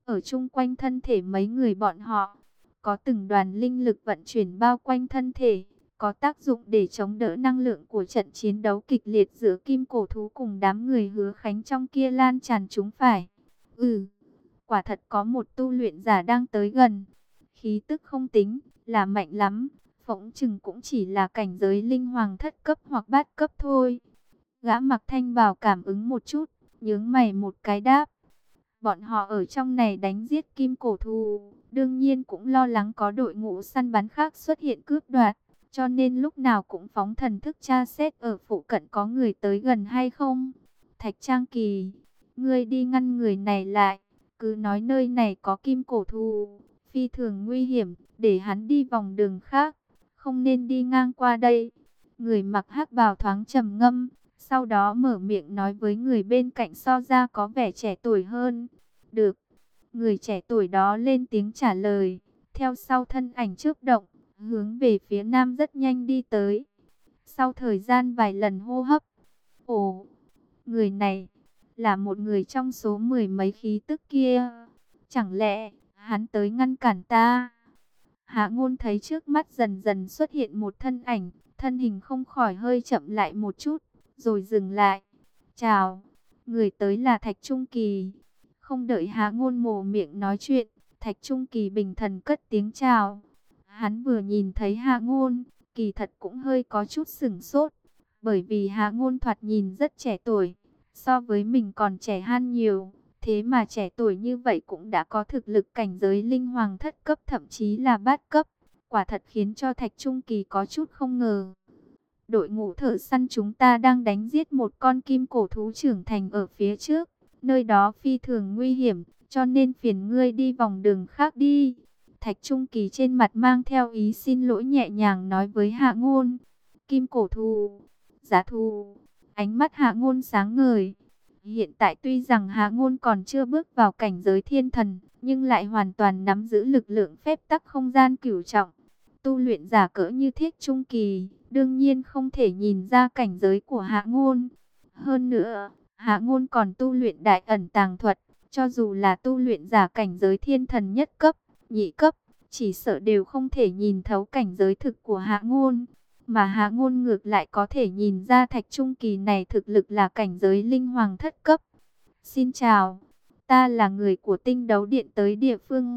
Ở chung quanh thân thể mấy người bọn họ, có từng đoàn linh lực vận chuyển bao quanh thân thể, có tác dụng để chống đỡ năng lượng của trận chiến đấu kịch liệt giữa kim cổ thú cùng đám người Hứa Khánh trong kia lan tràn chúng phải. Quả thật có một tu luyện giả đang tới gần. Khí tức không tính là mạnh lắm, phỏng chừng cũng chỉ là cảnh giới linh hoàng thất cấp hoặc bát cấp thôi. Gã mặc thanh bào cảm ứng một chút, nhướng mày một cái đáp. Bọn họ ở trong này đánh giết kim cổ thú, đương nhiên cũng lo lắng có đội ngũ săn bắn khác xuất hiện cướp đoạt, cho nên lúc nào cũng phóng thần thức tra xét ở phụ cận có người tới gần hay không. Thạch Trang Kỳ, ngươi đi ngăn người này lại, cứ nói nơi này có kim cổ thú, phi thường nguy hiểm, để hắn đi vòng đường khác, không nên đi ngang qua đây. Người mặc hắc bào thoáng trầm ngâm, sau đó mở miệng nói với người bên cạnh so ra có vẻ trẻ tuổi hơn. Được, người trẻ tuổi đó lên tiếng trả lời, theo sau thân ảnh chớp động, hướng về phía nam rất nhanh đi tới. Sau thời gian vài lần hô hấp, ồ, người này là một người trong số mười mấy khí tức kia. Chẳng lẽ hắn tới ngăn cản ta? Hạ Ngôn thấy trước mắt dần dần xuất hiện một thân ảnh, thân hình không khỏi hơi chậm lại một chút, rồi dừng lại. Chào, người tới là Thạch Trung Kỳ. Không đợi Hạ Ngôn mồm miệng nói chuyện, Thạch Trung Kỳ bình thần cất tiếng chào. Hắn vừa nhìn thấy Hạ Ngôn, kỳ thật cũng hơi có chút sửng sốt, bởi vì Hạ Ngôn thoạt nhìn rất trẻ tuổi, so với mình còn trẻ hơn nhiều. Thế mà trẻ tuổi như vậy cũng đã có thực lực cảnh giới linh hoàng thất cấp, thậm chí là bát cấp. Quả thật khiến cho Thạch Trung Kỳ có chút không ngờ. Đội ngũ thợ săn chúng ta đang đánh giết một con kim cổ thú trưởng thành ở phía trước. Nơi đó phi thường nguy hiểm, cho nên phiền ngươi đi vòng đường khác đi. Thạch Trung Kỳ trên mặt mang theo ý xin lỗi nhẹ nhàng nói với Hạ Ngôn. Kim cổ thú, giá thú. Ánh mắt Hạ Ngôn sáng ngời. Hiện tại tuy rằng Hạ Ngôn còn chưa bước vào cảnh giới thiên thần, nhưng lại hoàn toàn nắm giữ lực lượng phép tắc không gian cửu trọng. Tu luyện giả cỡ như Thiết Trung Kỳ, đương nhiên không thể nhìn ra cảnh giới của Hạ Ngôn. Hơn nữa, Hạ Ngôn còn tu luyện đại ẩn tàng thuật, cho dù là tu luyện giả cảnh giới thiên thần nhất cấp, nhị cấp, chỉ sợ đều không thể nhìn thấu cảnh giới thực của Hạ Ngôn. Mà Hạ Ngôn ngược lại có thể nhìn ra Thạch Trung Kỳ này thực lực là cảnh giới linh hoàng thất cấp. Xin chào, ta là người của Tinh Đấu Điện tới địa phương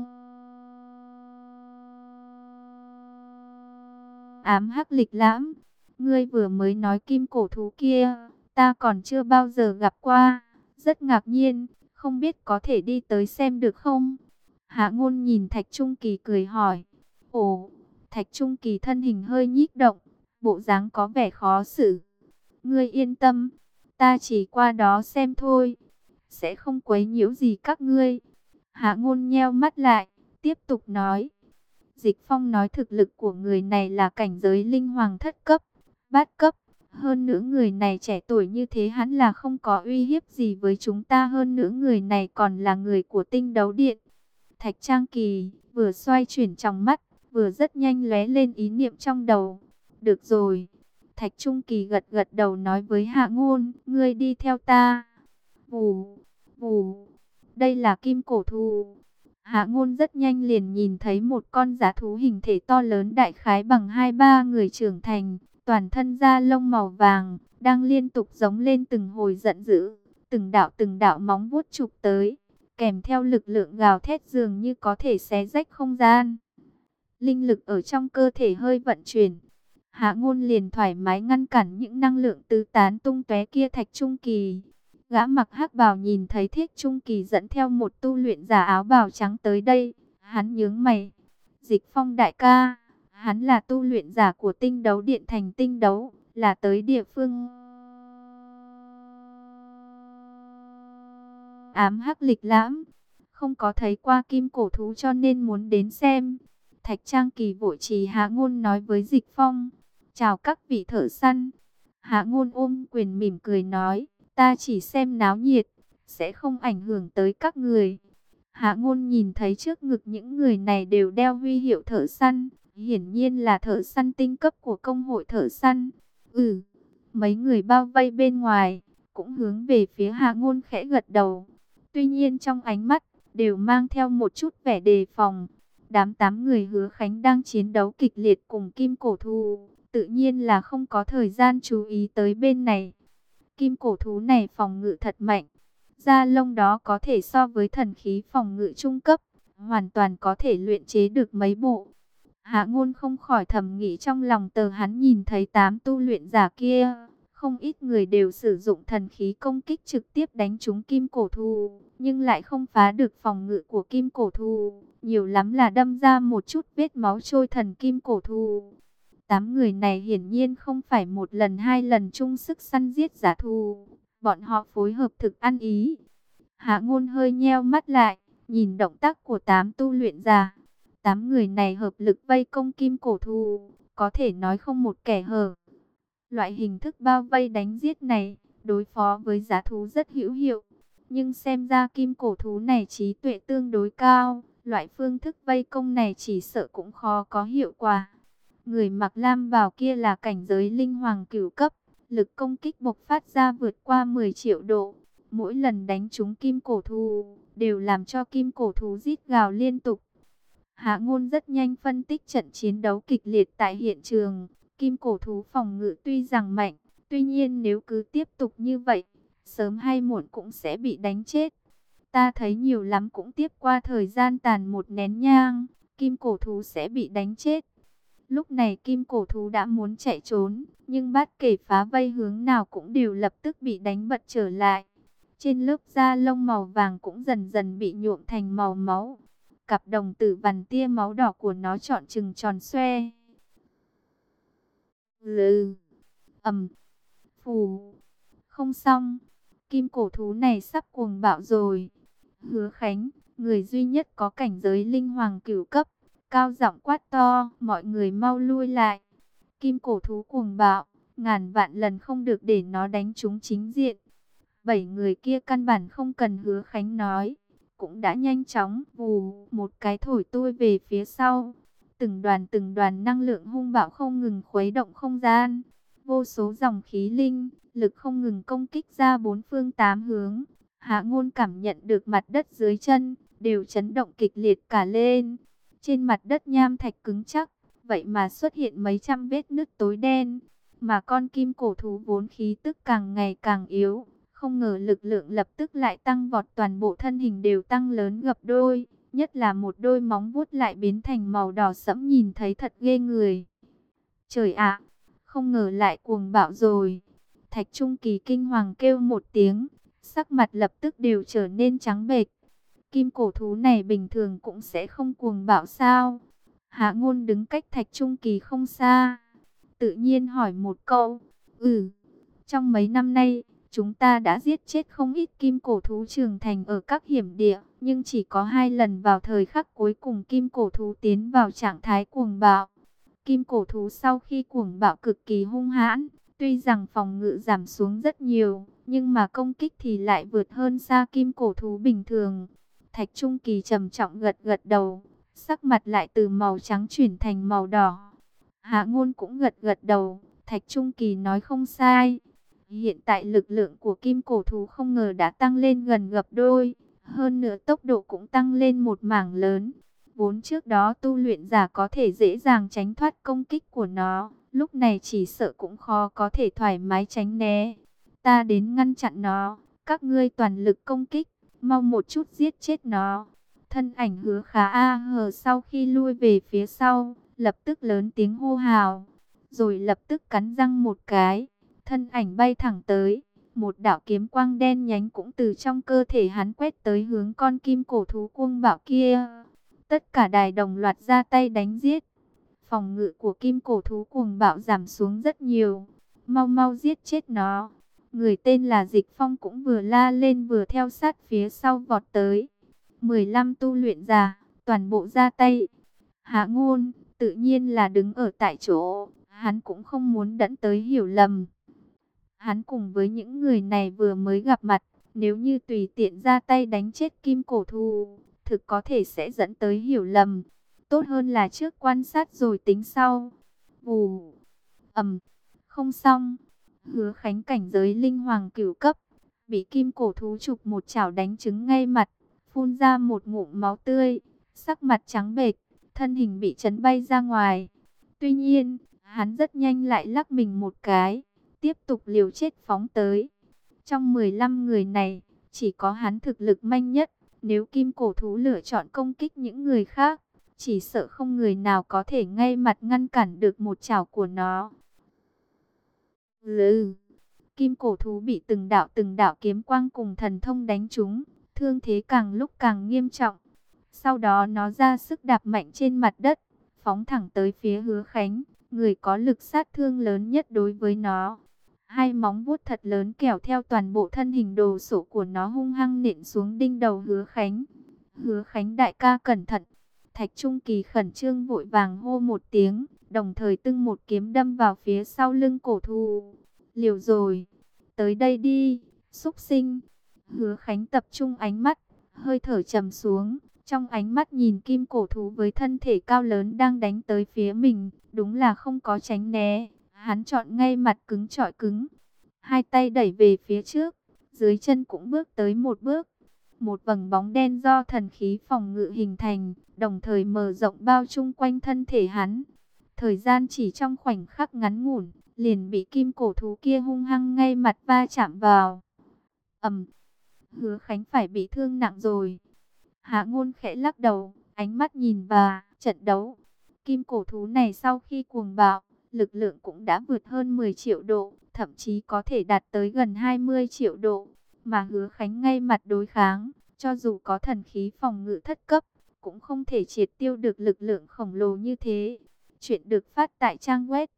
Ám Hắc Lịch Lãm. Ngươi vừa mới nói kim cổ thú kia, ta còn chưa bao giờ gặp qua, rất ngạc nhiên, không biết có thể đi tới xem được không? Hạ Ngôn nhìn Thạch Trung Kỳ cười hỏi. Ồ, Thạch Trung Kỳ thân hình hơi nhích động, bộ dáng có vẻ khó xử. Ngươi yên tâm, ta chỉ qua đó xem thôi, sẽ không quấy nhiễu gì các ngươi. Hạ Ngôn nheo mắt lại, tiếp tục nói. Dịch Phong nói thực lực của người này là cảnh giới linh hoàng thất cấp, bát cấp. Hơn nữa người này trẻ tuổi như thế hắn là không có uy hiếp gì với chúng ta. Hơn nữa người này còn là người của Tinh Đấu Điện. Thạch Trang Kỳ vừa xoay chuyển trong mắt, vừa rất nhanh lóe lên ý niệm trong đầu. Được rồi. Thạch Trung Kỳ gật gật đầu nói với Hạ Ngôn, ngươi đi theo ta. Vù, vù, đây là kim cổ thú. Hạ Ngôn rất nhanh liền nhìn thấy một con dã thú hình thể to lớn đại khái bằng 2-3 người trưởng thành, toàn thân da lông màu vàng, đang liên tục giống lên từng hồi giận dữ, từng đạo móng vuốt chụp tới, kèm theo lực lượng gào thét dường như có thể xé rách không gian. Linh lực ở trong cơ thể hơi vận chuyển, Hạ Ngôn liền thoải mái ngăn cản những năng lượng tứ tán tung tóe kia. Thạch Trung Kỳ, gã mặc hắc bào nhìn thấy Thiết Trung Kỳ dẫn theo một tu luyện giả áo bào trắng tới đây, hắn nhướng mày. Dịch Phong đại ca, hắn là tu luyện giả của Tinh Đấu Điện thành Tinh Đấu, là tới địa phương Ám Hắc Lịch Lãm, không có thấy qua kim cổ thú cho nên muốn đến xem. Thạch Trang Kỳ vội trì Hạ Ngôn nói với Dịch Phong. Chào các vị thợ săn. Hạ Ngôn ôm quyền mỉm cười nói, ta chỉ xem náo nhiệt, sẽ không ảnh hưởng tới các người. Hạ Ngôn nhìn thấy trước ngực những người này đều đeo huy hiệu thợ săn, hiển nhiên là thợ săn tinh cấp của công hội thợ săn. Mấy người bao vây bên ngoài, cũng hướng về phía Hạ Ngôn khẽ gật đầu. Tuy nhiên trong ánh mắt, đều mang theo một chút vẻ đề phòng. Đám 8 người Hứa Khánh đang chiến đấu kịch liệt cùng kim cổ thú, tự nhiên là không có thời gian chú ý tới bên này. Kim cổ thú này phòng ngự thật mạnh, da lông đó có thể so với thần khí phòng ngự trung cấp, hoàn toàn có thể luyện chế được mấy bộ. Hạ Ngôn không khỏi thầm nghĩ trong lòng, tờ hắn nhìn thấy 8 tu luyện giả kia, không ít người đều sử dụng thần khí công kích trực tiếp đánh trúng kim cổ thú, nhưng lại không phá được phòng ngự của kim cổ thú, nhiều lắm là đâm ra một chút vết máu trôi thần kim cổ thú. 8 người này hiển nhiên không phải một lần hai lần chung sức săn giết giả thú, bọn họ phối hợp thực ăn ý. Hạ Ngôn hơi nheo mắt lại, nhìn động tác của 8 tu luyện giả. 8 người này hợp lực vây công kim cổ thú, có thể nói không một kẻ hở. Loại hình thức bao vây đánh giết này, đối phó với giá thú rất hữu hiệu. Nhưng xem ra kim cổ thú này trí tuệ tương đối cao, loại phương thức vây công này chỉ sợ cũng khó có hiệu quả. Người mặc lam bào kia là cảnh giới linh hoàng cửu cấp, lực công kích bộc phát ra vượt qua 10 triệu độ. Mỗi lần đánh trúng kim cổ thú, đều làm cho kim cổ thú rít gào liên tục. Hạ Ngôn rất nhanh phân tích trận chiến đấu kịch liệt tại hiện trường. Kim cổ thú phòng ngự tuy rằng mạnh, tuy nhiên nếu cứ tiếp tục như vậy, sớm hay muộn cũng sẽ bị đánh chết. Ta thấy nhiều lắm cũng tiếp qua thời gian tàn một nén nhang, kim cổ thú sẽ bị đánh chết. Lúc này kim cổ thú đã muốn chạy trốn, nhưng bất kể phá vây hướng nào cũng đều lập tức bị đánh bật trở lại. Trên lớp da lông màu vàng cũng dần dần bị nhuộm thành màu máu. Cặp đồng tử vằn tia máu đỏ của nó trọn trừng tròn xoe. Lừ, phù, không xong, kim cổ thú này sắp cuồng bạo rồi. Hứa Khánh, người duy nhất có cảnh giới linh hoàng cửu cấp, cao giọng quát to, mọi người mau lui lại. Kim cổ thú cuồng bạo, ngàn vạn lần không được để nó đánh trúng chính diện. 7 người kia căn bản không cần Hứa Khánh nói, cũng đã nhanh chóng vù một cái thổi tua về phía sau. Từng đoàn năng lượng hung bạo không ngừng khuấy động không gian. Vô số dòng khí linh, lực không ngừng công kích ra bốn phương tám hướng. Hạ Ngôn cảm nhận được mặt đất dưới chân, đều chấn động kịch liệt cả lên. Trên mặt đất nham thạch cứng chắc, vậy mà xuất hiện mấy trăm vết nứt tối đen. Mà con kim cổ thú vốn khí tức càng ngày càng yếu, không ngờ lực lượng lập tức lại tăng vọt, toàn bộ thân hình đều tăng lớn gấp đôi. Nhất là một đôi móng vuốt lại biến thành màu đỏ sẫm, nhìn thấy thật ghê người. Trời ạ, không ngờ lại cuồng bạo rồi. Thạch Trung Kỳ kinh hoàng kêu một tiếng, sắc mặt lập tức đều trở nên trắng bệch. Kim cổ thú này bình thường cũng sẽ không cuồng bạo sao? Hạ Ngôn đứng cách Thạch Trung Kỳ không xa, tự nhiên hỏi một câu. Trong mấy năm nay, chúng ta đã giết chết không ít kim cổ thú trưởng thành ở các hiểm địa, nhưng chỉ có 2 lần vào thời khắc cuối cùng kim cổ thú tiến vào trạng thái cuồng bạo. Kim cổ thú sau khi cuồng bạo cực kỳ hung hãn, tuy rằng phòng ngự giảm xuống rất nhiều, nhưng mà công kích thì lại vượt hơn xa kim cổ thú bình thường. Thạch Trung Kỳ trầm trọng gật gật đầu, sắc mặt lại từ màu trắng chuyển thành màu đỏ. Hạ Ngôn cũng gật gật đầu, Thạch Trung Kỳ nói không sai. Hiện tại lực lượng của kim cổ thú không ngờ đã tăng lên gần gấp đôi, hơn nữa tốc độ cũng tăng lên một mảng lớn. Vốn trước đó tu luyện giả có thể dễ dàng tránh thoát công kích của nó, lúc này chỉ sợ cũng khó có thể thoải mái tránh né. Ta đến ngăn chặn nó, các ngươi toàn lực công kích, mau một chút giết chết nó. Thân ảnh Hứa Khá A Hờ sau khi lui về phía sau, lập tức lớn tiếng hô hào, rồi lập tức cắn răng một cái, thân ảnh bay thẳng tới. Một đạo kiếm quang đen nhánh cũng từ trong cơ thể hắn quét tới hướng con kim cổ thú cuồng bạo kia. Tất cả đài đồng loạt ra tay đánh giết. Phòng ngự của kim cổ thú cuồng bạo giảm xuống rất nhiều. Mau mau giết chết nó. Người tên là Dịch Phong cũng vừa la lên vừa theo sát phía sau vọt tới. 15 tu luyện giả, toàn bộ ra tay. Hạ Ngôn, tự nhiên là đứng ở tại chỗ. Hắn cũng không muốn dẫn tới hiểu lầm. Hắn cùng với những người này vừa mới gặp mặt. Nếu như tùy tiện ra tay đánh chết kim cổ thú, thực có thể sẽ dẫn tới hiểu lầm. Tốt hơn là trước quan sát rồi tính sau. Vù, không xong. Hứa Khánh cảnh giới linh hoàng cửu cấp, bị kim cổ thú chụp một chảo đánh trúng ngay mặt. phun ra một ngụm máu tươi, sắc mặt trắng bệch, thân hình bị chấn bay ra ngoài. Tuy nhiên, hắn rất nhanh lại lắc mình một cái, tiếp tục liều chết phóng tới. Trong 15 người này, chỉ có hắn thực lực mạnh nhất. Nếu kim cổ thú lựa chọn công kích những người khác, chỉ sợ không người nào có thể ngay mặt ngăn cản được một chảo của nó. Lừ, kim cổ thú bị từng đạo kiếm quang cùng thần thông đánh trúng, thương thế càng lúc càng nghiêm trọng. Sau đó nó ra sức đạp mạnh trên mặt đất, phóng thẳng tới phía Hứa Khánh, người có lực sát thương lớn nhất đối với nó. Hai móng vuốt thật lớn kéo theo toàn bộ thân hình đồ sộ của nó hung hăng nện xuống đinh đầu Hứa Khánh. Hứa Khánh đại ca cẩn thận. Thạch Trung Kỳ khẩn trương vội vàng hô một tiếng, đồng thời tưng một kiếm đâm vào phía sau lưng cổ thú. Liều rồi, tới đây đi, xúc sinh. Hứa Khánh tập trung ánh mắt, hơi thở trầm xuống, trong ánh mắt nhìn kim cổ thú với thân thể cao lớn đang đánh tới phía mình, đúng là không có tránh né. Hắn chọn ngay mặt cứng chọi cứng, hai tay đẩy về phía trước, dưới chân cũng bước tới một bước. Một vầng bóng đen do thần khí phòng ngự hình thành, đồng thời mở rộng bao chung quanh thân thể hắn. Thời gian chỉ trong khoảnh khắc ngắn ngủn, liền bị kim cổ thú kia hung hăng ngay mặt va chạm vào. Hứa Khánh phải bị thương nặng rồi. Hạ Ngôn khẽ lắc đầu, ánh mắt nhìn vào trận đấu. Kim cổ thú này sau khi cuồng bạo, lực lượng cũng đã vượt hơn 10 triệu độ, thậm chí có thể đạt tới gần 20 triệu độ. Mà Hứa Khánh ngay mặt đối kháng, cho dù có thần khí phòng ngự thất cấp, cũng không thể triệt tiêu được lực lượng khổng lồ như thế. Chuyện được phát tại trang web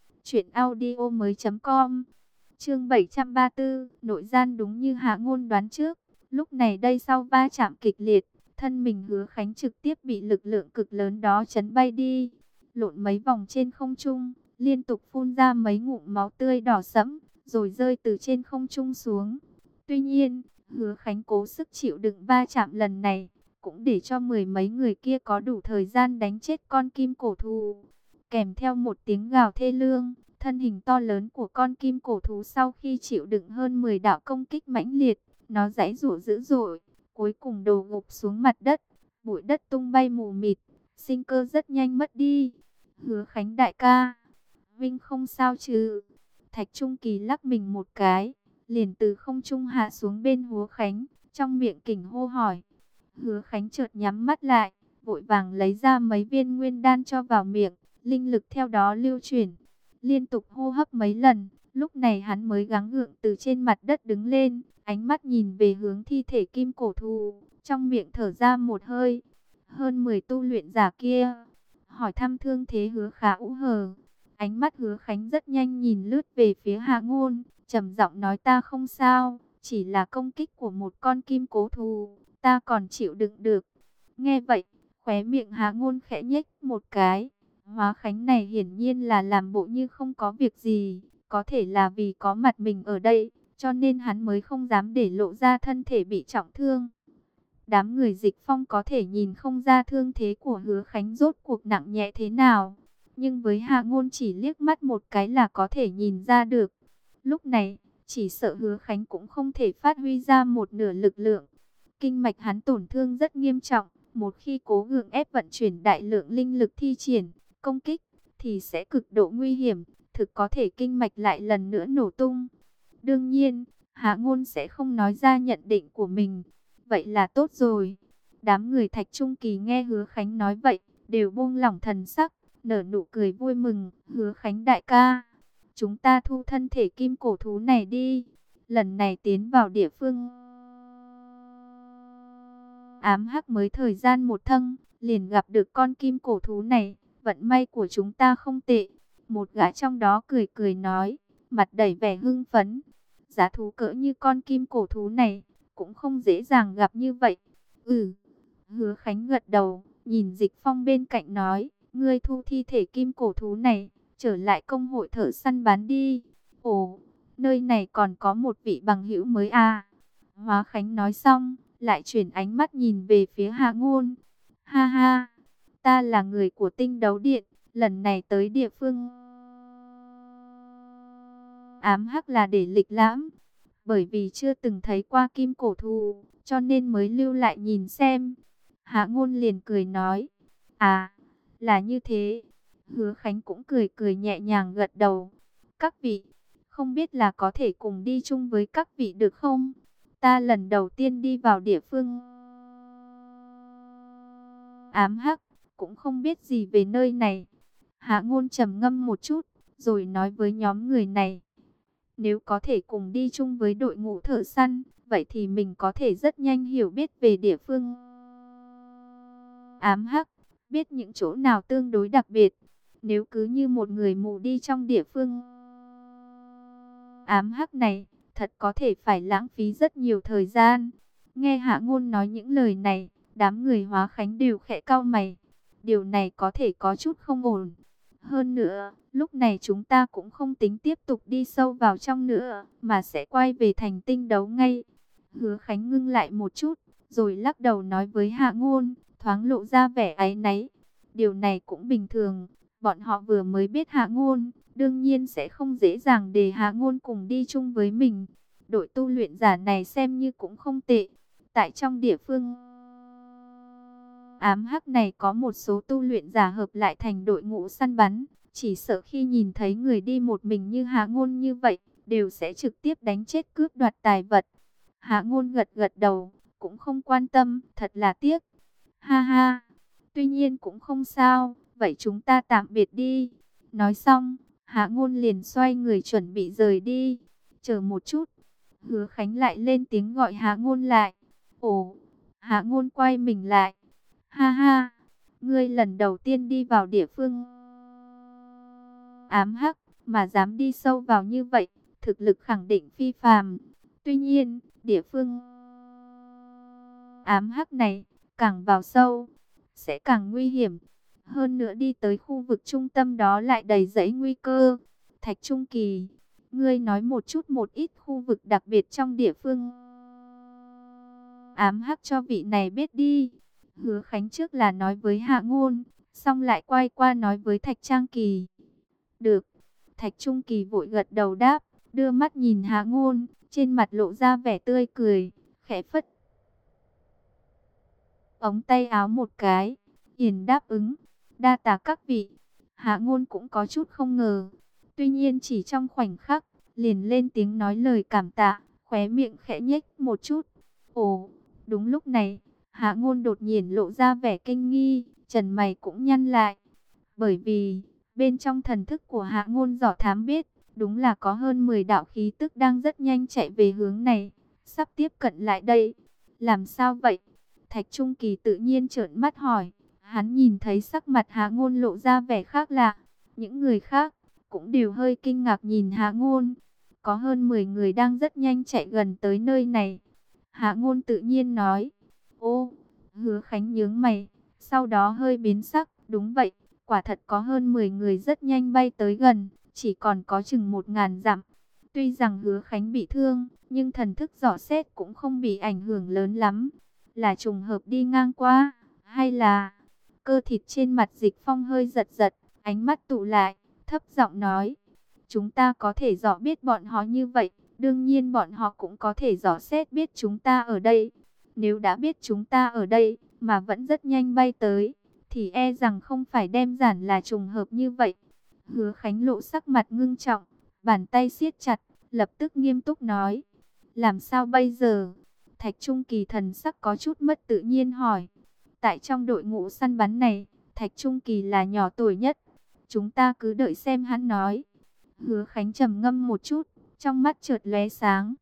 truyệnaudiomoi.com. Chương 734, nội gian đúng như Hạ Ngôn đoán trước. Lúc này đây sau va chạm kịch liệt, thân mình Hứa Khánh trực tiếp bị lực lượng cực lớn đó chấn bay đi, lộn mấy vòng trên không trung, liên tục phun ra mấy ngụm máu tươi đỏ sẫm, rồi rơi từ trên không trung xuống. Tuy nhiên, Hứa Khánh cố sức chịu đựng va chạm lần này, cũng để cho mười mấy người kia có đủ thời gian đánh chết con kim cổ thú. Kèm theo một tiếng gào thê lương, thân hình to lớn của con kim cổ thú sau khi chịu đựng hơn 10 đạo công kích mãnh liệt, nó giãy giụa dữ dội, cuối cùng đổ gục xuống mặt đất, bụi đất tung bay mù mịt, sinh cơ rất nhanh mất đi. Hứa Khánh đại ca, Vinh không sao chứ? Thạch Trung Kỳ lắc mình một cái, liền từ không trung hạ xuống bên Hứa Khánh, trong miệng kình hô hỏi. Hứa Khánh chợt nhắm mắt lại, vội vàng lấy ra mấy viên nguyên đan cho vào miệng, linh lực theo đó lưu chuyển, liên tục hô hấp mấy lần, lúc này hắn mới gắng gượng từ trên mặt đất đứng lên, ánh mắt nhìn về hướng thi thể kim cổ thú, trong miệng thở ra một hơi. Hơn 10 tu luyện giả kia, hỏi thăm thương thế Hứa Khả Ú hờ. Ánh mắt Hứa Khánh rất nhanh nhìn lướt về phía Hạ Ngôn, trầm giọng nói ta không sao, chỉ là công kích của một con kim cố thú, ta còn chịu đựng được. Nghe vậy, khóe miệng Hạ Ngôn khẽ nhếch một cái. Hóa Khánh này hiển nhiên là làm bộ như không có việc gì, có thể là vì có mặt mình ở đây, cho nên hắn mới không dám để lộ ra thân thể bị trọng thương. Đám người Dịch Phong có thể nhìn không ra thương thế của Hứa Khánh rốt cuộc nặng nhẹ thế nào, nhưng với Hạ Ngôn chỉ liếc mắt một cái là có thể nhìn ra được. Lúc này, chỉ sợ Hứa Khánh cũng không thể phát huy ra một nửa lực lượng. Kinh mạch hắn tổn thương rất nghiêm trọng, một khi cố gượng ép vận chuyển đại lượng linh lực thi triển công kích thì sẽ cực độ nguy hiểm, thực có thể kinh mạch lại lần nữa nổ tung. Đương nhiên, Hạ Ngôn sẽ không nói ra nhận định của mình. Vậy là tốt rồi. Đám người Thạch Trung Kỳ nghe Hứa Khánh nói vậy, đều buông lỏng thần sắc, nở nụ cười vui mừng. Hứa Khánh đại ca, chúng ta thu thân thể kim cổ thú này đi. Lần này tiến vào địa phương ám hắc mới thời gian một thâng, liền gặp được con kim cổ thú này. Vận may của chúng ta không tệ. Một gã trong đó cười cười nói, mặt đầy vẻ hưng phấn. Giá thú cỡ như con kim cổ thú này, cũng không dễ dàng gặp như vậy. Hứa Khánh gật đầu, nhìn Dịch Phong bên cạnh nói, ngươi thu thi thể kim cổ thú này, trở lại công hội thợ săn bán đi. Ồ, nơi này còn có một vị bằng hữu mới à. Hóa Khánh nói xong, lại chuyển ánh mắt nhìn về phía Hạ Ngôn. Ha ha, ta là người của Tinh Đấu Điện, lần này tới địa phương ám hắc là để lịch lãm. Bởi vì chưa từng thấy qua kim cổ thú, cho nên mới lưu lại nhìn xem. Hạ Ngôn liền cười nói, à, là như thế. Hứa Khánh cũng cười cười nhẹ nhàng gật đầu. Các vị, không biết là có thể cùng đi chung với các vị được không? Ta lần đầu tiên đi vào địa phương ám hắc, cũng không biết gì về nơi này. Hạ Ngôn trầm ngâm một chút, rồi nói với nhóm người này, nếu có thể cùng đi chung với đội ngũ thợ săn, vậy thì mình có thể rất nhanh hiểu biết về địa phương ám hắc, biết những chỗ nào tương đối đặc biệt. Nếu cứ như một người mù đi trong địa phương ám hắc này, thật có thể phải lãng phí rất nhiều thời gian. Nghe Hạ Ngôn nói những lời này, đám người Hóa Khánh đều khẽ cau mày. Điều này có thể có chút không ổn. Hơn nữa, lúc này chúng ta cũng không tính tiếp tục đi sâu vào trong nữa, mà sẽ quay về thành Tinh Đấu ngay. Hứa Khánh ngưng lại một chút, rồi lắc đầu nói với Hạ Ngôn, thoáng lộ ra vẻ áy náy. Điều này cũng bình thường, bọn họ vừa mới biết Hạ Ngôn, đương nhiên sẽ không dễ dàng để Hạ Ngôn cùng đi chung với mình. Đội tu luyện giả này xem như cũng không tệ. Tại trong địa phương ám hắc này có một số tu luyện giả hợp lại thành đội ngũ săn bắn. Chỉ sợ khi nhìn thấy người đi một mình như Hạ Ngôn như vậy, đều sẽ trực tiếp đánh chết cướp đoạt tài vật. Hạ Ngôn gật gật đầu, cũng không quan tâm, thật là tiếc. Ha ha, tuy nhiên cũng không sao, vậy chúng ta tạm biệt đi. Nói xong, Hạ Ngôn liền xoay người chuẩn bị rời đi. Chờ một chút, Hứa Khánh lại lên tiếng gọi Hạ Ngôn lại. Ồ, Hạ Ngôn quay mình lại. Ha ha, ngươi lần đầu tiên đi vào địa phương ám hắc, mà dám đi sâu vào như vậy, thực lực khẳng định phi phàm. Tuy nhiên, địa phương ám hắc này, càng vào sâu, sẽ càng nguy hiểm. Hơn nữa đi tới khu vực trung tâm đó lại đầy rẫy nguy cơ. Thạch Trung Kỳ, ngươi nói một chút một ít khu vực đặc biệt trong địa phương ám hắc cho vị này biết đi. Hứa Khánh trước là nói với Hạ Ngôn, xong lại quay qua nói với Thạch Trang Kỳ. Được. Thạch Trung Kỳ vội gật đầu đáp, đưa mắt nhìn Hạ Ngôn, trên mặt lộ ra vẻ tươi cười, khẽ phất ống tay áo một cái, hiền đáp ứng, đa tạ các vị. Hạ Ngôn cũng có chút không ngờ, tuy nhiên chỉ trong khoảnh khắc, liền lên tiếng nói lời cảm tạ, khóe miệng khẽ nhếch một chút. Ồ, đúng lúc này, Hạ Ngôn đột nhiên lộ ra vẻ kinh nghi, trần mày cũng nhăn lại, bởi vì bên trong thần thức của Hạ Ngôn dò thám biết, đúng là có hơn 10 đạo khí tức đang rất nhanh chạy về hướng này, sắp tiếp cận lại đây. Làm sao vậy? Thạch Trung Kỳ tự nhiên trợn mắt hỏi. Hắn nhìn thấy sắc mặt Hạ Ngôn lộ ra vẻ khác lạ. Những người khác cũng đều hơi kinh ngạc nhìn Hạ Ngôn. Có hơn 10 người đang rất nhanh chạy gần tới nơi này. Hạ Ngôn tự nhiên nói. Ô, Hứa Khánh nhướng mày, sau đó hơi biến sắc. Đúng vậy, quả thật có hơn 10 người rất nhanh bay tới gần, chỉ còn có chừng 1000 dặm. Tuy rằng Hứa Khánh bị thương, nhưng thần thức dò xét cũng không bị ảnh hưởng lớn lắm. Là trùng hợp đi ngang qua, hay là... Cơ thịt trên mặt Dịch Phong hơi giật giật, ánh mắt tụ lại, thấp giọng nói. Chúng ta có thể dò biết bọn họ như vậy, đương nhiên bọn họ cũng có thể dò xét biết chúng ta ở đây. Nếu đã biết chúng ta ở đây, mà vẫn rất nhanh bay tới, thì e rằng không phải đơn giản là trùng hợp như vậy. Hứa Khánh lộ sắc mặt ngưng trọng, bàn tay siết chặt, lập tức nghiêm túc nói. Làm sao bây giờ? Thạch Trung Kỳ thần sắc có chút mất tự nhiên hỏi. Tại trong đội ngũ săn bắn này, Thạch Trung Kỳ là nhỏ tuổi nhất. Chúng ta cứ đợi xem hắn nói. Hứa Khánh trầm ngâm một chút, trong mắt chợt lóe sáng.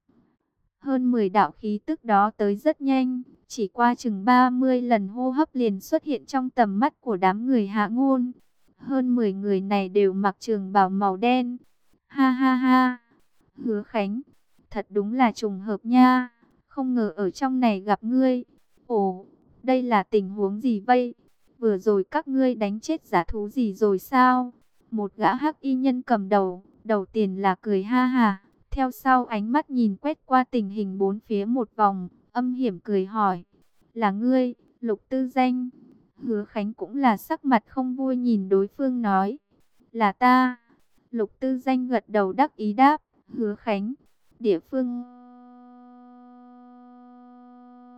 Hơn 10 đạo khí tức đó tới rất nhanh, chỉ qua chừng 30 lần hô hấp liền xuất hiện trong tầm mắt của đám người Hạ Ngôn. Hơn 10 người này đều mặc trường bào màu đen. Ha ha ha, Hứa Khánh, thật đúng là trùng hợp nha, không ngờ ở trong này gặp ngươi. Ồ, đây là tình huống gì vậy? Vừa rồi các ngươi đánh chết giả thú gì rồi sao? Một gã hắc y nhân cầm đầu, đầu tiên là cười ha ha. Theo sau ánh mắt nhìn quét qua tình hình bốn phía một vòng, âm hiểm cười hỏi. Là ngươi, Lục Tư Danh? Hứa Khánh cũng là sắc mặt không vui nhìn đối phương nói. Là ta. Lục Tư Danh gật đầu đắc ý đáp. Hứa Khánh, địa phương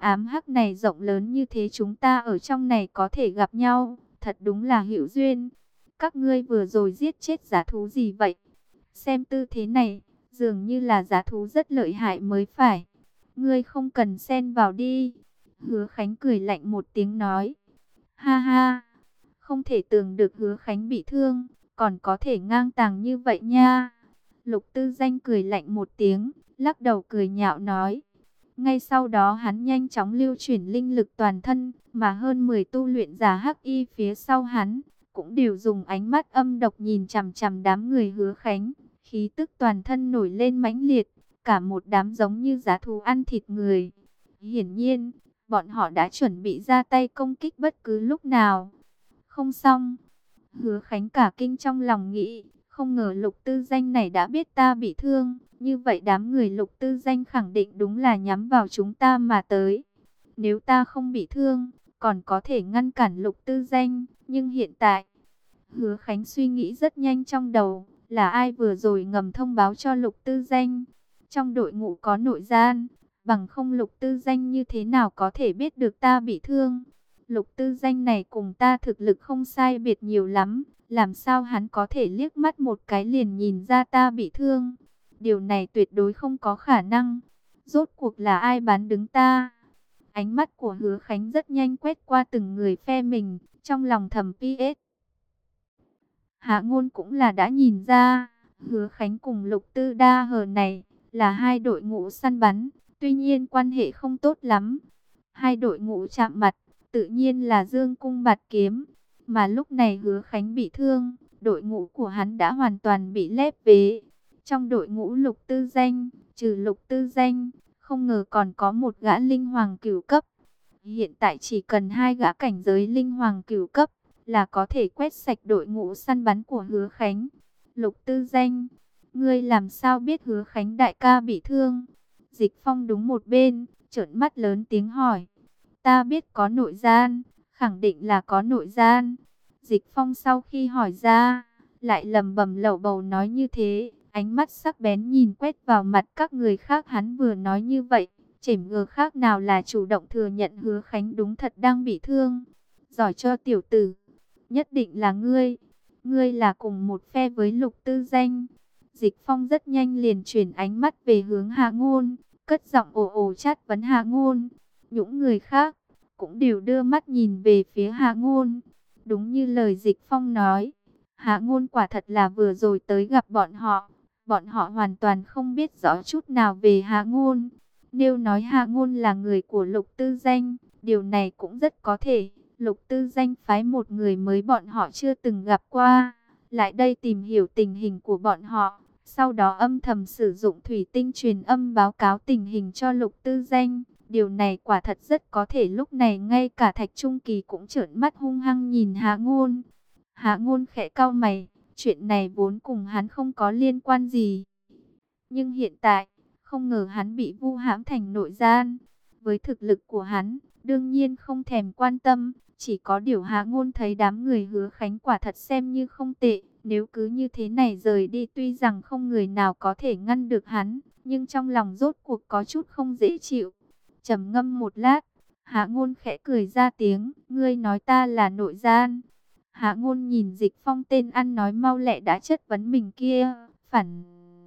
ám hắc này rộng lớn như thế, chúng ta ở trong này có thể gặp nhau, thật đúng là hữu duyên. Các ngươi vừa rồi giết chết dã thú gì vậy? Xem tư thế này, dường như là dã thú rất lợi hại mới phải. Ngươi không cần xen vào đi. Hứa Khánh cười lạnh một tiếng nói. Ha ha, không thể tưởng được Hứa Khánh bị thương, còn có thể ngang tàng như vậy nha. Lục Tư Danh cười lạnh một tiếng, lắc đầu cười nhạo nói. Ngay sau đó hắn nhanh chóng lưu chuyển linh lực toàn thân, mà hơn 10 tu luyện giả hắc y phía sau hắn, cũng đều dùng ánh mắt âm độc nhìn chằm chằm đám người Hứa Khánh. Khí tức toàn thân nổi lên mãnh liệt, cả một đám giống như dã thú ăn thịt người. Hiển nhiên, bọn họ đã chuẩn bị ra tay công kích bất cứ lúc nào. Không xong, Hứa Khánh cả kinh trong lòng nghĩ, không ngờ Lục Tư Danh này đã biết ta bị thương, như vậy đám người Lục Tư Danh khẳng định đúng là nhắm vào chúng ta mà tới. Nếu ta không bị thương, còn có thể ngăn cản Lục Tư Danh, nhưng hiện tại, Hứa Khánh suy nghĩ rất nhanh trong đầu, là ai vừa rồi ngầm thông báo cho Lục Tư Danh. Trong đội ngũ có nội gian, bằng không Lục Tư Danh như thế nào có thể biết được ta bị thương. Lục Tư Danh này cùng ta thực lực không sai biệt nhiều lắm, làm sao hắn có thể liếc mắt một cái liền nhìn ra ta bị thương. Điều này tuyệt đối không có khả năng. Rốt cuộc là ai bán đứng ta? Ánh mắt của Hứa Khánh rất nhanh quét qua từng người phe mình, trong lòng thầm PS. Hạ Ngôn cũng là đã nhìn ra, Hứa Khánh cùng Lục Tư Đa Hờ này là hai đội ngũ săn bắn, tuy nhiên quan hệ không tốt lắm. Hai đội ngũ chạm mặt, tự nhiên là dương cung bạt kiếm, mà lúc này Hứa Khánh bị thương, đội ngũ của hắn đã hoàn toàn bị lép vế. Trong đội ngũ Lục Tư Danh, trừ Lục Tư Danh, không ngờ còn có một gã linh hoàng cửu cấp. Hiện tại chỉ cần hai gã cảnh giới linh hoàng cửu cấp là có thể quét sạch đội ngũ săn bắn của Hứa Khánh. Lục Tư Danh, ngươi làm sao biết Hứa Khánh đại ca bị thương? Dịch Phong đúng một bên, trợn mắt lớn tiếng hỏi. Ta biết có nội gian, khẳng định là có nội gian. Dịch Phong sau khi hỏi ra, lại lầm bầm lầu bầu nói như thế, ánh mắt sắc bén nhìn quét vào mặt các người khác. Hắn vừa nói như vậy, chểm ngờ khác nào là chủ động thừa nhận Hứa Khánh đúng thật đang bị thương. Giỏi cho tiểu tử, nhất định là ngươi. Ngươi là cùng một phe với Lục Tư Danh. Dịch Phong rất nhanh liền chuyển ánh mắt về hướng Hạ Ngôn, cất giọng ồ ồ chát vấn Hạ Ngôn. Những người khác cũng đều đưa mắt nhìn về phía Hạ Ngôn. Đúng như lời Dịch Phong nói, Hạ Ngôn quả thật là vừa rồi tới gặp bọn họ. Bọn họ hoàn toàn không biết rõ chút nào về Hạ Ngôn. Nếu nói Hạ Ngôn là người của Lục Tư Danh, điều này cũng rất có thể. Lục Tư Danh phái một người mới bọn họ chưa từng gặp qua, lại đây tìm hiểu tình hình của bọn họ. Sau đó âm thầm sử dụng thủy tinh truyền âm báo cáo tình hình cho Lục Tư Danh. Điều này quả thật rất có thể. Lúc này ngay cả Thạch Trung Kỳ cũng trợn mắt hung hăng nhìn Hạ Ngôn. Hạ Ngôn khẽ cau mày, chuyện này vốn cùng hắn không có liên quan gì. Nhưng hiện tại, không ngờ hắn bị vu hãm thành nội gian. Với thực lực của hắn, đương nhiên không thèm quan tâm. Chỉ có điều Hạ Ngôn thấy đám người Hứa Khánh quả thật xem như không tệ. Nếu cứ như thế này rời đi, tuy rằng không người nào có thể ngăn được hắn, nhưng trong lòng rốt cuộc có chút không dễ chịu. Trầm ngâm một lát, Hạ Ngôn khẽ cười ra tiếng, ngươi nói ta là nội gian. Hạ Ngôn nhìn Dịch Phong tên ăn nói mau lẹ đã chất vấn mình kia, phản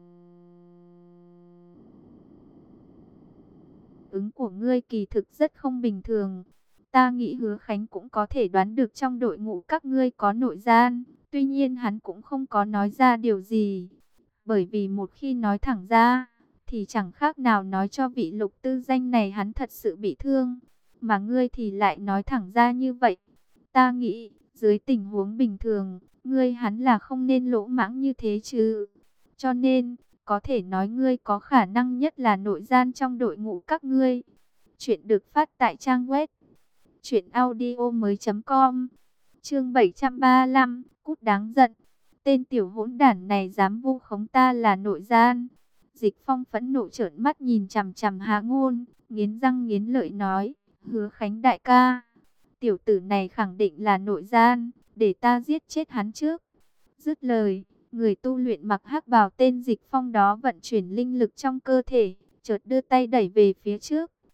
ứng của ngươi kỳ thực rất không bình thường. Ta nghĩ Hứa Khánh cũng có thể đoán được trong đội ngũ các ngươi có nội gian, tuy nhiên hắn cũng không có nói ra điều gì. Bởi vì một khi nói thẳng ra, thì chẳng khác nào nói cho vị Lục Tư Danh này hắn thật sự bị thương. Mà ngươi thì lại nói thẳng ra như vậy. Ta nghĩ, dưới tình huống bình thường, ngươi hắn là không nên lỗ mãng như thế chứ. Cho nên, có thể nói ngươi có khả năng nhất là nội gian trong đội ngũ các ngươi. Chuyện được phát tại trang web truyệnaudiomoi.com. Chương 735, cút đáng giận. Tên tiểu hỗn đản này dám vu khống ta là nội gian. Dịch Phong phẫn nộ trợn mắt nhìn chằm chằm Hạ Ngôn, nghiến răng nghiến lợi nói, Hứa Khánh đại ca, tiểu tử này khẳng định là nội gian, để ta giết chết hắn trước. Dứt lời, người tu luyện mặc hắc bào tên Dịch Phong đó vận chuyển linh lực trong cơ thể, chợt đưa tay đẩy về phía trước,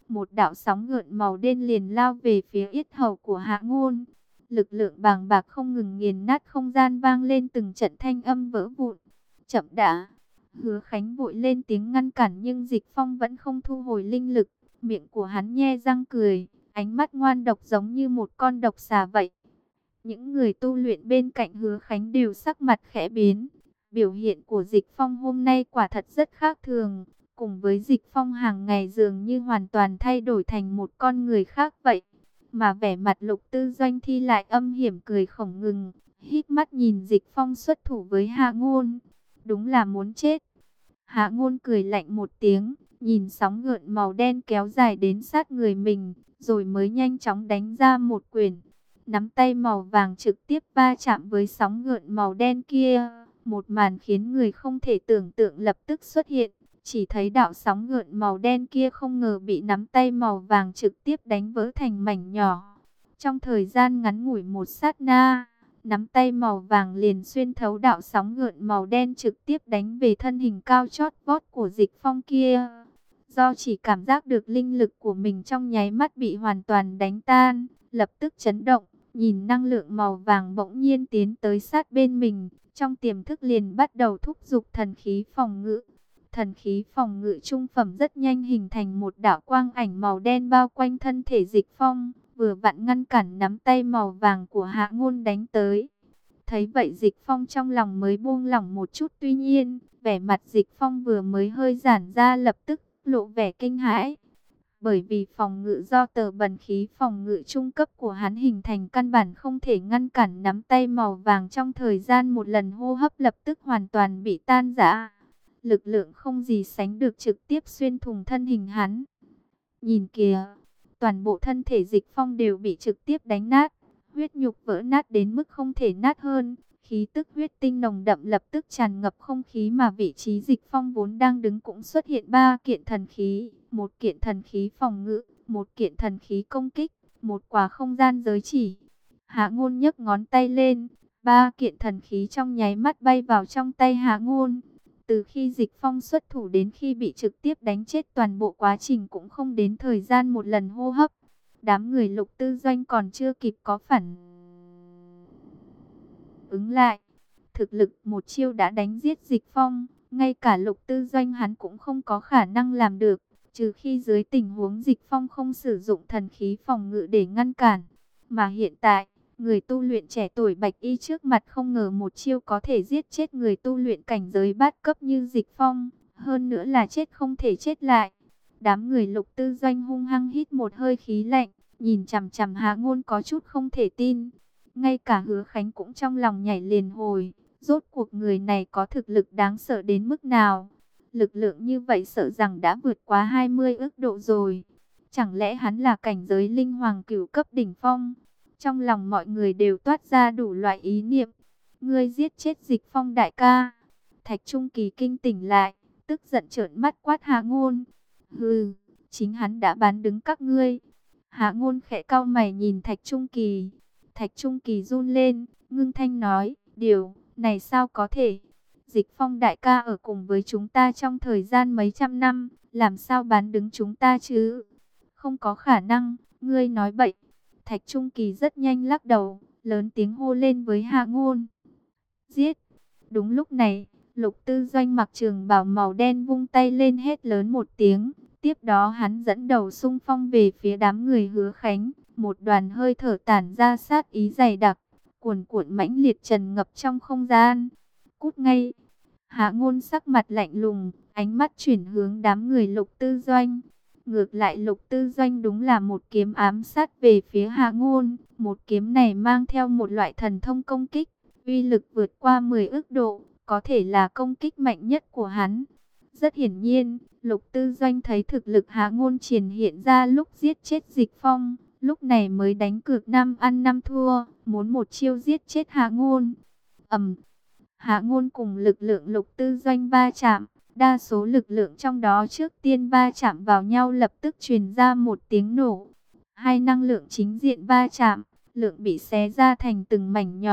một đạo sóng gợn màu đen liền lao về phía yết hầu của Hạ Ngôn. Lực lượng bàng bạc không ngừng nghiền nát không gian, vang lên từng trận thanh âm vỡ vụn. Chậm đã. Hứa Khánh vội lên tiếng ngăn cản, nhưng Dịch Phong vẫn không thu hồi linh lực. Miệng của hắn nhe răng cười, ánh mắt ngoan độc giống như một con độc xà vậy. Những người tu luyện bên cạnh Hứa Khánh đều sắc mặt khẽ biến. Biểu hiện của Dịch Phong hôm nay quả thật rất khác thường. Cùng với Dịch Phong hàng ngày dường như hoàn toàn thay đổi thành một con người khác vậy. Mà vẻ mặt Lục Tư Doanh thì lại âm hiểm cười không ngừng, híp mắt nhìn Dịch Phong xuất thủ với Hạ Ngôn. Đúng là muốn chết. Hạ Ngôn cười lạnh một tiếng, nhìn sóng gợn màu đen kéo dài đến sát người mình, rồi mới nhanh chóng đánh ra một quyền. Nắm tay màu vàng trực tiếp va chạm với sóng gợn màu đen kia. Một màn khiến người không thể tưởng tượng lập tức xuất hiện. Chỉ thấy đạo sóng gợn màu đen kia không ngờ bị nắm tay màu vàng trực tiếp đánh vỡ thành mảnh nhỏ. Trong thời gian ngắn ngủi một sát na, nắm tay màu vàng liền xuyên thấu đạo sóng gợn màu đen trực tiếp đánh về thân hình cao chót vót của Dịch Phong kia. Do chỉ cảm giác được linh lực của mình trong nháy mắt bị hoàn toàn đánh tan, lập tức chấn động, nhìn năng lượng màu vàng bỗng nhiên tiến tới sát bên mình, trong tiềm thức liền bắt đầu thúc giục thần khí phòng ngự. Thần khí phòng ngự trung phẩm rất nhanh hình thành một đạo quang ảnh màu đen bao quanh thân thể Dịch Phong, vừa vặn ngăn cản nắm tay màu vàng của Hạ Ngôn đánh tới. Thấy vậy Dịch Phong trong lòng mới buông lỏng một chút, tuy nhiên, vẻ mặt Dịch Phong vừa mới hơi giãn ra lập tức lộ vẻ kinh hãi. Bởi vì phòng ngự do tờ bần khí phòng ngự trung cấp của hắn hình thành căn bản không thể ngăn cản nắm tay màu vàng, trong thời gian một lần hô hấp lập tức hoàn toàn bị tan rã. Lực lượng không gì sánh được trực tiếp xuyên thủng thân hình hắn. Nhìn kìa, toàn bộ thân thể Dịch Phong đều bị trực tiếp đánh nát, huyết nhục vỡ nát đến mức không thể nát hơn. Khí tức huyết tinh nồng đậm lập tức tràn ngập không khí, mà vị trí Dịch Phong vốn đang đứng cũng xuất hiện 3 kiện thần khí, một kiện thần khí phòng ngự, một kiện thần khí công kích, một quả không gian giới chỉ. Hạ Ngôn nhấc ngón tay lên, 3 kiện thần khí trong nháy mắt bay vào trong tay Hạ Ngôn. Từ khi Dịch Phong xuất thủ đến khi bị trực tiếp đánh chết, toàn bộ quá trình cũng không đến thời gian một lần hô hấp. Đám người Lục Tư Doanh còn chưa kịp có phản ứng lại, thực lực một chiêu đã đánh giết Dịch Phong. Ngay cả Lục Tư Doanh hắn cũng không có khả năng làm được, trừ khi dưới tình huống Dịch Phong không sử dụng thần khí phòng ngự để ngăn cản. Mà hiện tại, người tu luyện trẻ tuổi bạch y trước mặt không ngờ một chiêu có thể giết chết người tu luyện cảnh giới bát cấp như Dịch Phong, hơn nữa là chết không thể chết lại. Đám người Lục Tư Doanh hung hăng hít một hơi khí lạnh, nhìn chằm chằm Hạ Ngôn có chút không thể tin. Ngay cả Hứa Khánh cũng trong lòng nhảy liền hồi, rốt cuộc người này có thực lực đáng sợ đến mức nào? Lực lượng như vậy sợ rằng đã vượt quá 20 ức độ rồi. Chẳng lẽ hắn là cảnh giới linh hoàng cửu cấp đỉnh phong? Trong lòng mọi người đều toát ra đủ loại ý niệm. Ngươi giết chết Dịch Phong đại ca. Thạch Trung Kỳ kinh tỉnh lại, tức giận trợn mắt quát Hạ Ngôn. Hừ, chính hắn đã bán đứng các ngươi. Hạ Ngôn khẽ cau mày nhìn Thạch Trung Kỳ. Thạch Trung Kỳ run lên, ngưng thanh nói, điều này sao có thể? Dịch Phong đại ca ở cùng với chúng ta trong thời gian mấy trăm năm, làm sao bán đứng chúng ta chứ? Không có khả năng, ngươi nói bậy. Thạch Trung Kỳ rất nhanh lắc đầu, lớn tiếng hô lên với Hạ Ngôn. Giết! Đúng lúc này, Lục Tư Doanh mặc trường bào màu đen vung tay lên hét lớn một tiếng. Tiếp đó hắn dẫn đầu xung phong về phía đám người Hứa Khánh. Một đoàn hơi thở tản ra sát ý dày đặc, cuồn cuộn mãnh liệt tràn ngập trong không gian. Cút ngay! Hạ Ngôn sắc mặt lạnh lùng, ánh mắt chuyển hướng đám người Lục Tư Doanh. Ngược lại Lục Tư Doanh đúng là một kiếm ám sát về phía Hạ Ngôn. Một kiếm này mang theo một loại thần thông công kích, uy lực vượt qua 10 ức độ, có thể là công kích mạnh nhất của hắn. Rất hiển nhiên, Lục Tư Doanh thấy thực lực Hạ Ngôn triển hiện ra lúc giết chết Dịch Phong, lúc này mới đánh cược 5 ăn 5 thua, muốn một chiêu giết chết Hạ Ngôn. Hạ Ngôn cùng lực lượng Lục Tư Doanh va chạm, đa số lực lượng trong đó trước tiên va chạm vào nhau lập tức truyền ra một tiếng nổ. Hai năng lượng chính diện va chạm, lượng bị xé ra thành từng mảnh nhỏ,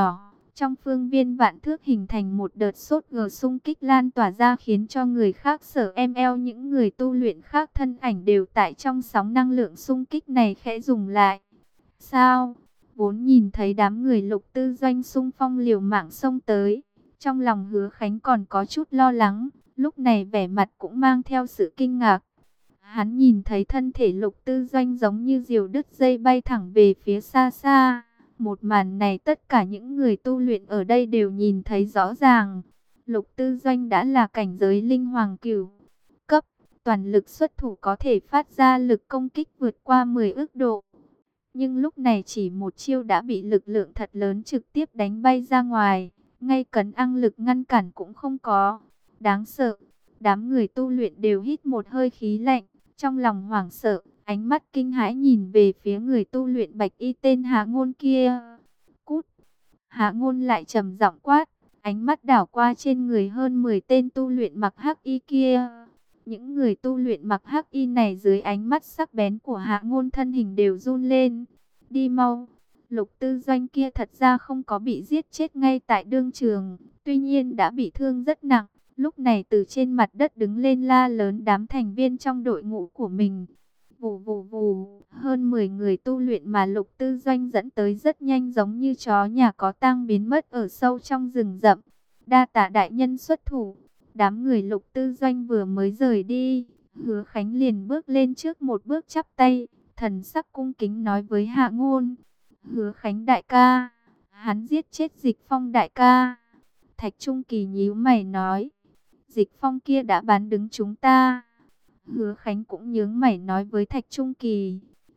Trong phương viên vạn thước hình thành một đợt sốt gờ xung kích lan tỏa ra, khiến cho người khác sợ ML. Những người tu luyện khác thân ảnh đều tại trong sóng năng lượng xung kích này khẽ dùng lại. Sao? Vốn nhìn thấy đám người Lục Tư Doanh xung phong liều mạng xông tới, trong lòng Hứa Khánh còn có chút lo lắng, lúc này vẻ mặt cũng mang theo sự kinh ngạc. Hắn nhìn thấy thân thể Lục Tư Doanh giống như diều đứt dây bay thẳng về phía xa xa. Một màn này tất cả những người tu luyện ở đây đều nhìn thấy rõ ràng. Lục Tư Doanh đã là cảnh giới linh hoàng cửu cấp, toàn lực xuất thủ có thể phát ra lực công kích vượt qua 10 ức độ. Nhưng lúc này chỉ một chiêu đã bị lực lượng thật lớn trực tiếp đánh bay ra ngoài, ngay cấn ăng lực ngăn cản cũng không có. Đáng sợ, đám người tu luyện đều hít một hơi khí lạnh, trong lòng hoảng sợ, ánh mắt kinh hãi nhìn về phía người tu luyện bạch y tên Hạ Ngôn kia. Cút! Hạ Ngôn lại trầm giọng quát, ánh mắt đảo qua trên người hơn 10 tên tu luyện mặc hắc y kia. Những người tu luyện mặc hắc y này dưới ánh mắt sắc bén của Hạ Ngôn thân hình đều run lên. Đi mau! Lục Tư Doanh kia thật ra không có bị giết chết ngay tại đương trường, tuy nhiên đã bị thương rất nặng. Lúc này từ trên mặt đất đứng lên la lớn đám thành viên trong đội ngũ của mình. Vù vù vù, hơn 10 người tu luyện mà Lục Tư Doanh dẫn tới rất nhanh, giống như chó nhà có tang biến mất ở sâu trong rừng rậm. Đa tạ đại nhân xuất thủ. Đám người Lục Tư Doanh vừa mới rời đi, Hứa Khánh liền bước lên trước một bước chắp tay, thần sắc cung kính nói với Hạ Ngôn. Hứa Khánh đại ca, hắn giết chết Dịch Phong đại ca. Thạch Trung Kỳ nhíu mày nói, Dịch Phong kia đã bán đứng chúng ta. Hứa Khánh cũng nhướng mày nói với Thạch Trung Kỳ,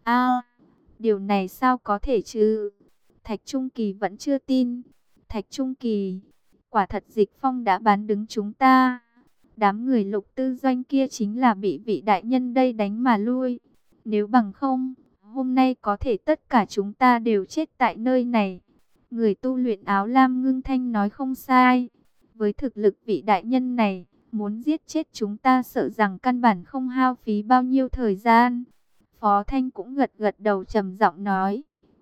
điều này sao có thể chứ? Thạch Trung Kỳ vẫn chưa tin. Thạch Trung Kỳ, quả thật Dịch Phong đã bán đứng chúng ta. Đám người Lục Tư Doanh kia chính là bị vị đại nhân đây đánh mà lui. Nếu bằng không, hôm nay có thể tất cả chúng ta đều chết tại nơi này. Người tu luyện áo lam ngưng thanh nói không sai. Với thực lực vị đại nhân này, muốn giết chết chúng ta sợ rằng căn bản không hao phí bao nhiêu thời gian. Phó Thanh cũng gật gật đầu trầm giọng nói.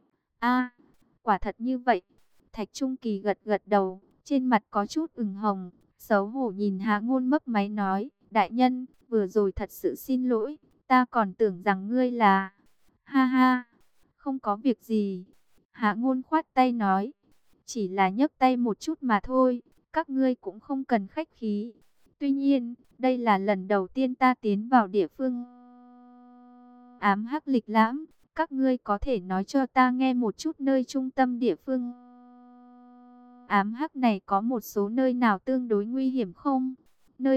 Quả thật như vậy. Thạch Trung Kỳ gật gật đầu, trên mặt có chút ửng hồng, xấu hổ nhìn Hạ Ngôn mấp máy nói, đại nhân, vừa rồi thật sự xin lỗi, ta còn tưởng rằng ngươi là... Ha ha, không có việc gì. Hạ Ngôn khoát tay nói, chỉ là nhấc tay một chút mà thôi, các ngươi cũng không cần khách khí. Tuy nhiên, đây là lần đầu tiên ta tiến vào địa phương ám hắc lịch lãm, các ngươi có thể nói cho ta nghe một chút nơi trung tâm địa phương ám hắc này có một số nơi nào tương đối nguy hiểm không? Nơi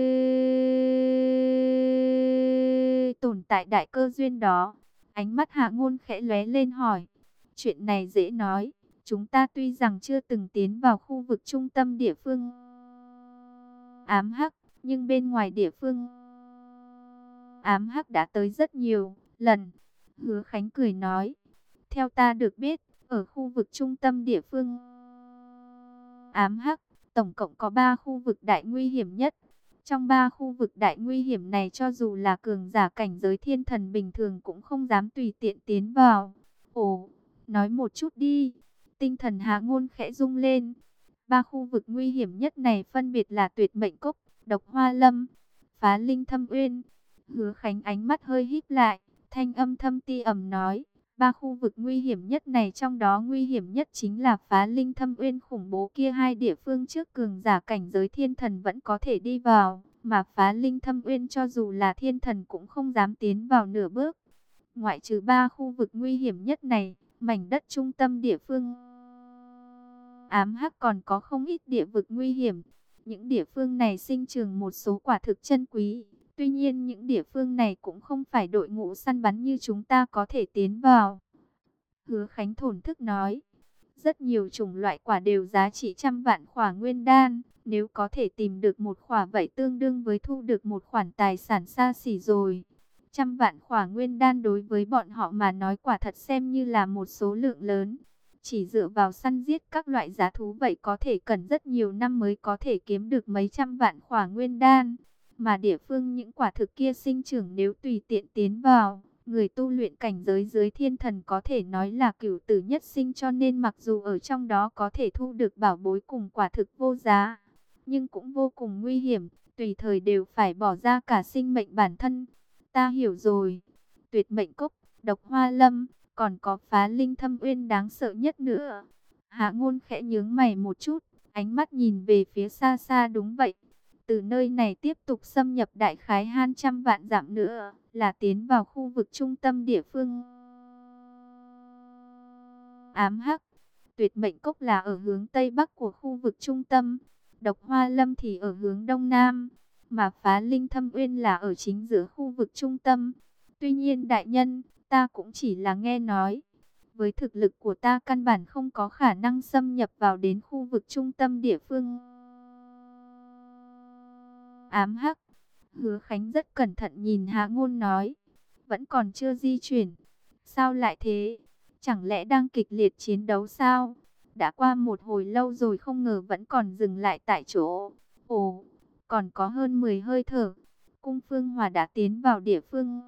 tồn tại đại cơ duyên đó. Ánh mắt Hạ Ngôn khẽ lóe lên hỏi. Chuyện này dễ nói. Chúng ta tuy rằng chưa từng tiến vào khu vực trung tâm địa phương ám hắc, nhưng bên ngoài địa phương ám hắc đã tới rất nhiều lần. Hứa Khánh cười nói. Theo ta được biết, ở khu vực trung tâm địa phương ám hắc, tổng cộng có 3 khu vực đại nguy hiểm nhất. Trong 3 khu vực đại nguy hiểm này, cho dù là cường giả cảnh giới thiên thần bình thường cũng không dám tùy tiện tiến vào. Ồ, nói một chút đi. Tinh thần Hạ Ngôn khẽ rung lên. 3 khu vực nguy hiểm nhất này phân biệt là Tuyệt Mệnh Cốc, Độc Hoa Lâm, Phá Linh Thâm Uyên. Hứa Khánh ánh mắt hơi híp lại, thanh âm thâm ti ẩm nói. 3 khu vực nguy hiểm nhất này, trong đó nguy hiểm nhất chính là Phá Linh Thâm Uyên khủng bố kia. 2 địa phương trước cường giả cảnh giới thiên thần vẫn có thể đi vào, mà Phá Linh Thâm Uyên cho dù là thiên thần cũng không dám tiến vào nửa bước. Ngoại trừ 3 khu vực nguy hiểm nhất này, mảnh đất trung tâm địa phương ám hắc còn có không ít địa vực nguy hiểm. Những địa phương này sinh trưởng một số quả thực chân quý. Tuy nhiên những địa phương này cũng không phải đội ngũ săn bắn như chúng ta có thể tiến vào. Hứa Khánh thổn thức nói. Rất nhiều chủng loại quả đều giá trị trăm vạn khỏa nguyên đan. Nếu có thể tìm được một khỏa vậy tương đương với thu được một khoản tài sản xa xỉ rồi. Trăm vạn khỏa nguyên đan đối với bọn họ mà nói quả thật xem như là một số lượng lớn. Chỉ dựa vào săn giết các loại giá thú vậy có thể cần rất nhiều năm mới có thể kiếm được mấy trăm vạn khỏa nguyên đan. Mà địa phương những quả thực kia sinh trưởng nếu tùy tiện tiến vào, Người tu luyện cảnh giới dưới thiên thần có thể nói là cửu tử nhất sinh, cho nên mặc dù ở trong đó có thể thu được bảo bối cùng quả thực vô giá, nhưng cũng vô cùng nguy hiểm, tùy thời đều phải bỏ ra cả sinh mệnh bản thân. Ta hiểu rồi. Tuyệt mệnh cốc, độc hoa lâm, còn có phá linh thâm uyên đáng sợ nhất nữa. Hạ Ngôn khẽ nhướng mày một chút, ánh mắt nhìn về phía xa xa. Đúng vậy, từ nơi này tiếp tục xâm nhập đại khái 200 vạn dặm nữa là tiến vào khu vực trung tâm địa phương ám hắc. Tuyệt mệnh cốc là ở hướng tây bắc của khu vực trung tâm, độc hoa lâm thì ở hướng đông nam, mà phá linh thâm uyên là ở chính giữa khu vực trung tâm. Tuy nhiên đại nhân, ta cũng chỉ là nghe nói. Với thực lực của ta căn bản không có khả năng xâm nhập vào đến khu vực trung tâm địa phương ám hắc. Hứa Khánh rất cẩn thận nhìn Hạ Ngôn nói. Vẫn còn chưa di chuyển. Sao lại thế? Chẳng lẽ đang kịch liệt chiến đấu sao? Đã qua một hồi lâu rồi không ngờ vẫn còn dừng lại tại chỗ. Ồ, còn có hơn 10 hơi thở. Cung Phương Hòa đã tiến vào địa phương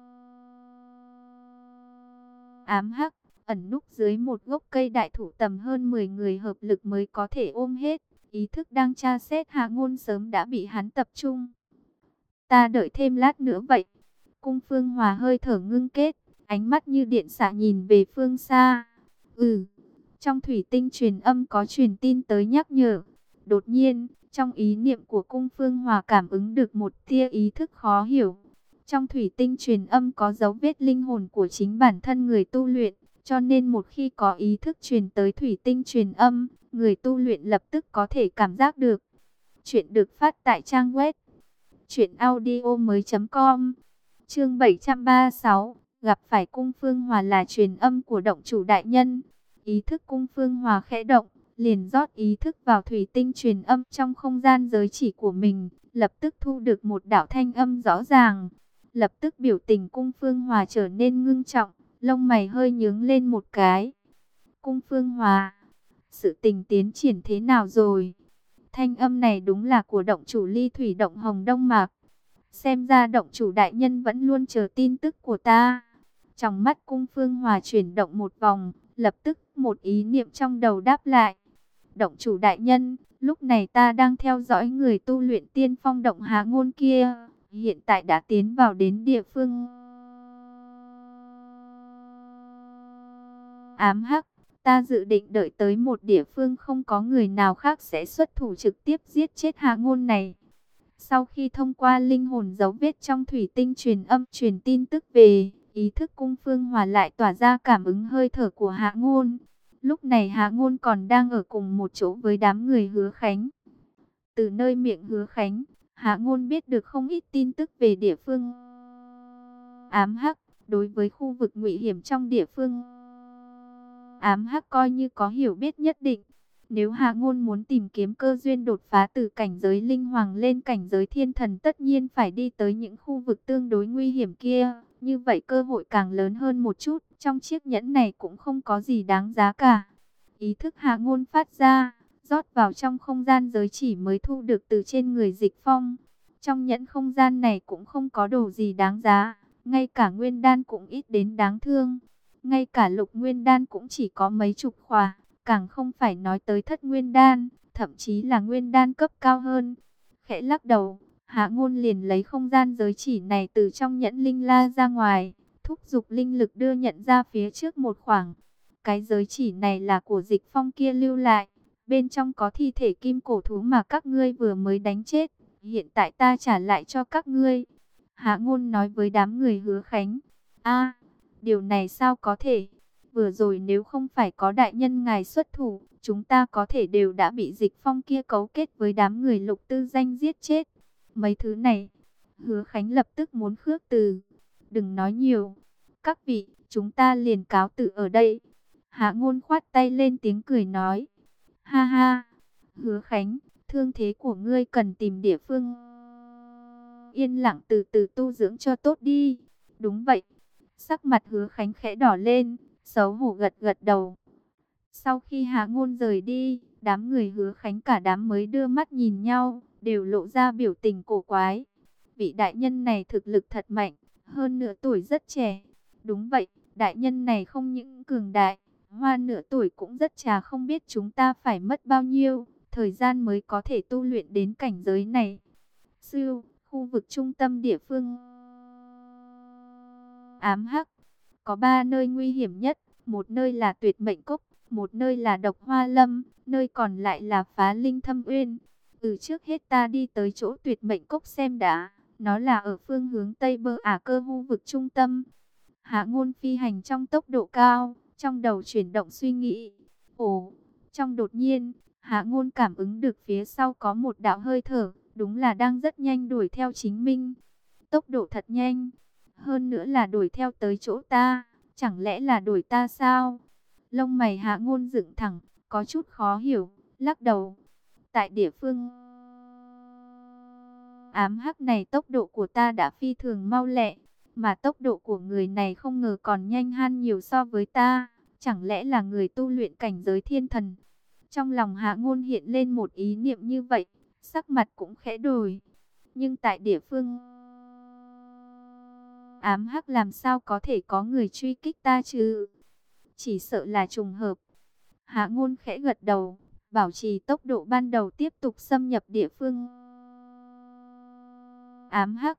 ám hắc, ẩn núp dưới một gốc cây đại thụ, tầm hơn 10 người hợp lực mới có thể ôm hết. Ý thức đang tra xét Hạ Ngôn sớm đã bị hắn tập trung. Ta đợi thêm lát nữa vậy. Cung Phương Hòa hơi thở ngưng kết, ánh mắt như điện xạ nhìn về phương xa. Trong thủy tinh truyền âm có truyền tin tới nhắc nhở. Đột nhiên, trong ý niệm của Cung Phương Hòa cảm ứng được một tia ý thức khó hiểu. Trong thủy tinh truyền âm có dấu vết linh hồn của chính bản thân người tu luyện, cho nên một khi có ý thức truyền tới thủy tinh truyền âm, người tu luyện lập tức có thể cảm giác được. Chuyện được phát tại trang web truyệnaudiomoi.com. Chương 736, gặp phải Cung Phương Hòa là truyền âm của động chủ đại nhân. Ý thức Cung Phương Hòa khẽ động, liền rót ý thức vào thủy tinh truyền âm trong không gian giới chỉ của mình, lập tức thu được một đạo thanh âm rõ ràng. Lập tức biểu tình Cung Phương Hòa trở nên ngưng trọng, lông mày hơi nhướng lên một cái. Cung Phương Hòa, sự tình tiến triển thế nào rồi? Thanh âm này đúng là của động chủ Ly Thủy Động Hồng Đông Mạc. Xem ra động chủ đại nhân vẫn luôn chờ tin tức của ta. Trong mắt Cung Phương Hòa chuyển động một vòng, lập tức một ý niệm trong đầu đáp lại. Động chủ đại nhân, lúc này ta đang theo dõi người tu luyện tiên phong động Hạ Ngôn kia. Hiện tại đã tiến vào đến địa phương ám hắc. Ta dự định đợi tới một địa phương không có người nào khác sẽ xuất thủ trực tiếp giết chết Hạ Ngôn này. Sau khi thông qua linh hồn dấu vết trong thủy tinh truyền âm truyền tin tức về, ý thức Cung Phương Hòa lại tỏa ra cảm ứng hơi thở của Hạ Ngôn. Lúc này Hạ Ngôn còn đang ở cùng một chỗ với đám người Hứa Khánh. Từ nơi miệng Hứa Khánh, Hạ Ngôn biết được không ít tin tức về địa phương ám hắc. Đối với khu vực nguy hiểm trong địa phương ám hắc coi như có hiểu biết nhất định. Nếu Hạ Ngôn muốn tìm kiếm cơ duyên đột phá từ cảnh giới linh hoàng lên cảnh giới thiên thần, tất nhiên phải đi tới những khu vực tương đối nguy hiểm kia. Như vậy cơ hội càng lớn hơn một chút. Trong chiếc nhẫn này cũng không có gì đáng giá cả. Ý thức Hạ Ngôn phát ra, rót vào trong không gian giới chỉ mới thu được từ trên người Dịch Phong. Trong nhẫn không gian này cũng không có đồ gì đáng giá. Ngay cả nguyên đan cũng ít đến đáng thương. Ngay cả lục nguyên đan cũng chỉ có mấy chục khỏa. Càng không phải nói tới thất nguyên đan, thậm chí là nguyên đan cấp cao hơn. Khẽ lắc đầu, Hạ Ngôn liền lấy không gian giới chỉ này từ trong nhẫn linh la ra ngoài, thúc giục linh lực đưa nhận ra phía trước một khoảng. Cái giới chỉ này là của Dịch Phong kia lưu lại, bên trong có thi thể kim cổ thú mà các ngươi vừa mới đánh chết, hiện tại ta trả lại cho các ngươi. Hạ Ngôn nói với đám người Hứa Khánh. Điều này sao có thể? Vừa rồi nếu không phải có đại nhân ngài xuất thủ, chúng ta có thể đều đã bị Dịch Phong kia cấu kết với đám người Lục Tư Danh giết chết. Mấy thứ này, Hứa Khánh lập tức muốn khước từ. Đừng nói nhiều, các vị, chúng ta liền cáo từ ở đây. Hạ Ngôn khoát tay lên tiếng cười nói. Ha ha, Hứa Khánh, thương thế của ngươi cần tìm địa phương yên lặng từ từ tu dưỡng cho tốt đi. Đúng vậy. Sắc mặt Hứa Khánh khẽ đỏ lên, xấu hổ gật gật đầu. Sau khi Hạ Ngôn rời đi, đám người Hứa Khánh cả đám mới đưa mắt nhìn nhau, đều lộ ra biểu tình cổ quái. Vị đại nhân này thực lực thật mạnh, hơn nữa tuổi rất trẻ. Đúng vậy, đại nhân này không những cường đại, hoa nửa tuổi cũng rất trà, không biết chúng ta phải mất bao nhiêu thời gian mới có thể tu luyện đến cảnh giới này. Sư, khu vực trung tâm địa phương ám hắc, có 3 nơi nguy hiểm nhất, một nơi là Tuyệt Mệnh Cốc, một nơi là Độc Hoa Lâm, nơi còn lại là Phá Linh Thâm Uyên. Trước hết ta đi tới chỗ Tuyệt Mệnh Cốc xem đã, nó là ở phương hướng Tây Bơ Ả Cơ khu vực trung tâm. Hạ Ngôn phi hành trong tốc độ cao, trong đầu chuyển động suy nghĩ. Ồ, trong đột nhiên, Hạ Ngôn cảm ứng được phía sau có một đạo hơi thở, đúng là đang rất nhanh đuổi theo chính mình. Tốc độ thật nhanh, hơn nữa là đuổi theo tới chỗ ta, chẳng lẽ là đuổi ta sao? Lông mày Hạ Ngôn dựng thẳng, có chút khó hiểu, lắc đầu. Tại địa phương ám hắc này tốc độ của ta đã phi thường mau lẹ, mà tốc độ của người này không ngờ còn nhanh hơn nhiều so với ta. Chẳng lẽ là người tu luyện cảnh giới thiên thần? Trong lòng Hạ Ngôn hiện lên một ý niệm như vậy, sắc mặt cũng khẽ đổi. Nhưng tại địa phương ám hắc làm sao có thể có người truy kích ta chứ? Chỉ sợ là trùng hợp. Hạ Ngôn khẽ gật đầu, bảo trì tốc độ ban đầu tiếp tục xâm nhập địa phương ám hắc.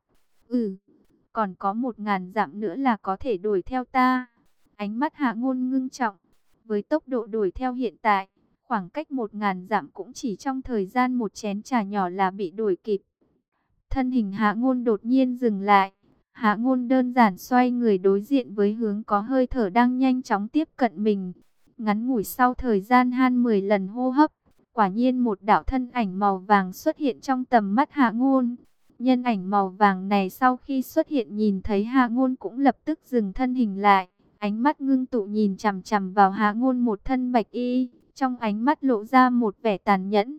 Còn có 1000 dặm nữa là có thể đuổi theo ta. Ánh mắt Hạ Ngôn ngưng trọng. Với tốc độ đuổi theo hiện tại, khoảng cách 1000 dặm cũng chỉ trong thời gian một chén trà nhỏ là bị đuổi kịp. Thân hình Hạ Ngôn đột nhiên dừng lại. Hạ Ngôn đơn giản xoay người đối diện với hướng có hơi thở đang nhanh chóng tiếp cận mình. Ngắn ngủi sau thời gian 10 lần hô hấp, quả nhiên một đạo thân ảnh màu vàng xuất hiện trong tầm mắt Hạ Ngôn. Nhân ảnh màu vàng này sau khi xuất hiện nhìn thấy Hạ Ngôn cũng lập tức dừng thân hình lại, ánh mắt ngưng tụ nhìn chằm chằm vào Hạ Ngôn một thân bạch y, trong ánh mắt lộ ra một vẻ tàn nhẫn.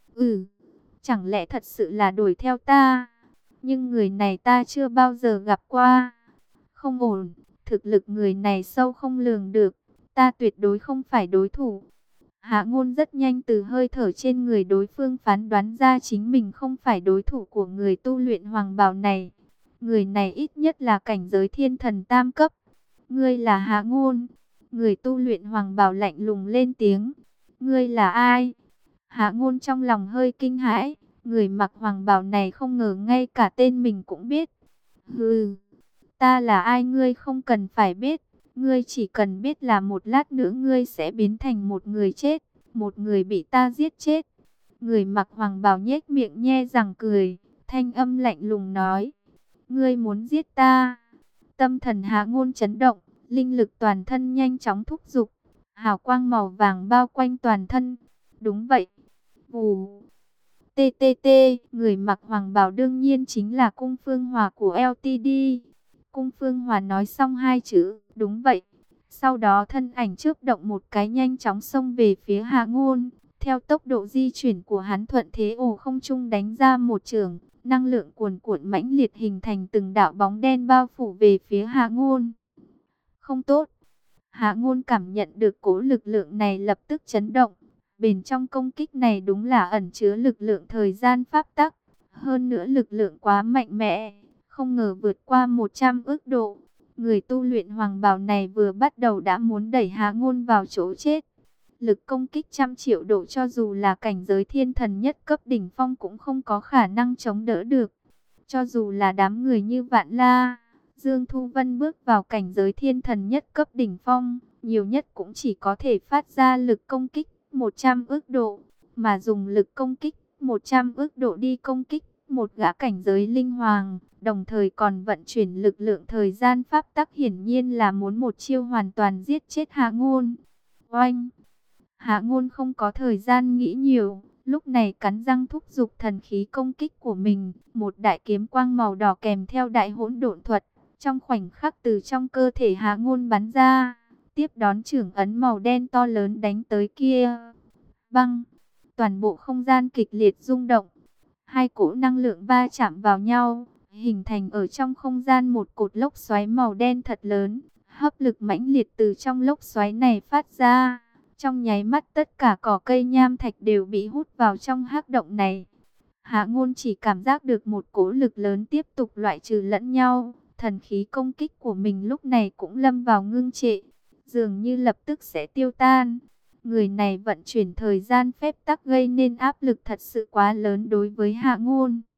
Chẳng lẽ thật sự là đuổi theo ta? Nhưng người này ta chưa bao giờ gặp qua. Không ổn, thực lực người này sâu không lường được, ta tuyệt đối không phải đối thủ. Hạ Ngôn rất nhanh từ hơi thở trên người đối phương phán đoán ra chính mình không phải đối thủ của người tu luyện hoàng bào này. Người này ít nhất là cảnh giới thiên thần tam cấp. Ngươi là Hạ Ngôn. Người tu luyện hoàng bào lạnh lùng lên tiếng. Ngươi là ai? Hạ Ngôn trong lòng hơi kinh hãi. Người mặc hoàng bào này không ngờ ngay cả tên mình cũng biết. Hừ, ta là ai ngươi không cần phải biết. Ngươi chỉ cần biết là một lát nữa ngươi sẽ biến thành một người chết, một người bị ta giết chết. Người mặc hoàng bào nhếch miệng nhe răng cười, thanh âm lạnh lùng nói. Ngươi muốn giết ta? Tâm thần Hạ Ngôn chấn động, linh lực toàn thân nhanh chóng thúc giục. Hào quang màu vàng bao quanh toàn thân. Đúng vậy. Vù. TTT, người mặc hoàng bào đương nhiên chính là Cung Phương Hòa của LTD. Cung Phương Hòa nói xong hai chữ, đúng vậy. Sau đó thân ảnh chớp động một cái nhanh chóng xông về phía Hạ Ngôn. Theo tốc độ di chuyển của hắn thuận thế ồ không trung đánh ra một chưởng, năng lượng cuồn cuộn mãnh liệt hình thành từng đạo bóng đen bao phủ về phía Hạ Ngôn. Không tốt. Hạ Ngôn cảm nhận được cỗ lực lượng này lập tức chấn động. Bên trong công kích này đúng là ẩn chứa lực lượng thời gian pháp tắc. Hơn nữa lực lượng quá mạnh mẽ, không ngờ vượt qua 100 ức độ. Người tu luyện hoàng bào này vừa bắt đầu đã muốn đẩy Hạ Ngôn vào chỗ chết. Lực công kích 100 triệu độ cho dù là cảnh giới thiên thần nhất cấp đỉnh phong cũng không có khả năng chống đỡ được. Cho dù là đám người như Vạn La, Dương Thu Vân bước vào cảnh giới thiên thần nhất cấp đỉnh phong, nhiều nhất cũng chỉ có thể phát ra lực công kích 100 ức độ, mà dùng lực công kích 100 ức độ đi công kích một gã cảnh giới linh hoàng, đồng thời còn vận chuyển lực lượng thời gian pháp tắc, hiển nhiên là muốn một chiêu hoàn toàn giết chết Hạ Ngôn. Oanh! Hạ Ngôn không có thời gian nghĩ nhiều, lúc này cắn răng thúc giục thần khí công kích của mình, một đại kiếm quang màu đỏ kèm theo đại hỗn độn thuật, trong khoảnh khắc từ trong cơ thể Hạ Ngôn bắn ra, tiếp đón chưởng ấn màu đen to lớn đánh tới kia. Băng! Toàn bộ không gian kịch liệt rung động. Hai cỗ năng lượng va chạm vào nhau, hình thành ở trong không gian một cột lốc xoáy màu đen thật lớn. Hấp lực mãnh liệt từ trong lốc xoáy này phát ra. Trong nháy mắt tất cả cỏ cây nham thạch đều bị hút vào trong hắc động này. Hạ Ngôn chỉ cảm giác được một cỗ lực lớn tiếp tục loại trừ lẫn nhau. thần khí công kích của mình lúc này cũng lâm vào ngưng trệ, dường như lập tức sẽ tiêu tan. Người này vận chuyển thời gian phép tắc gây nên áp lực thật sự quá lớn đối với Hạ Ngôn.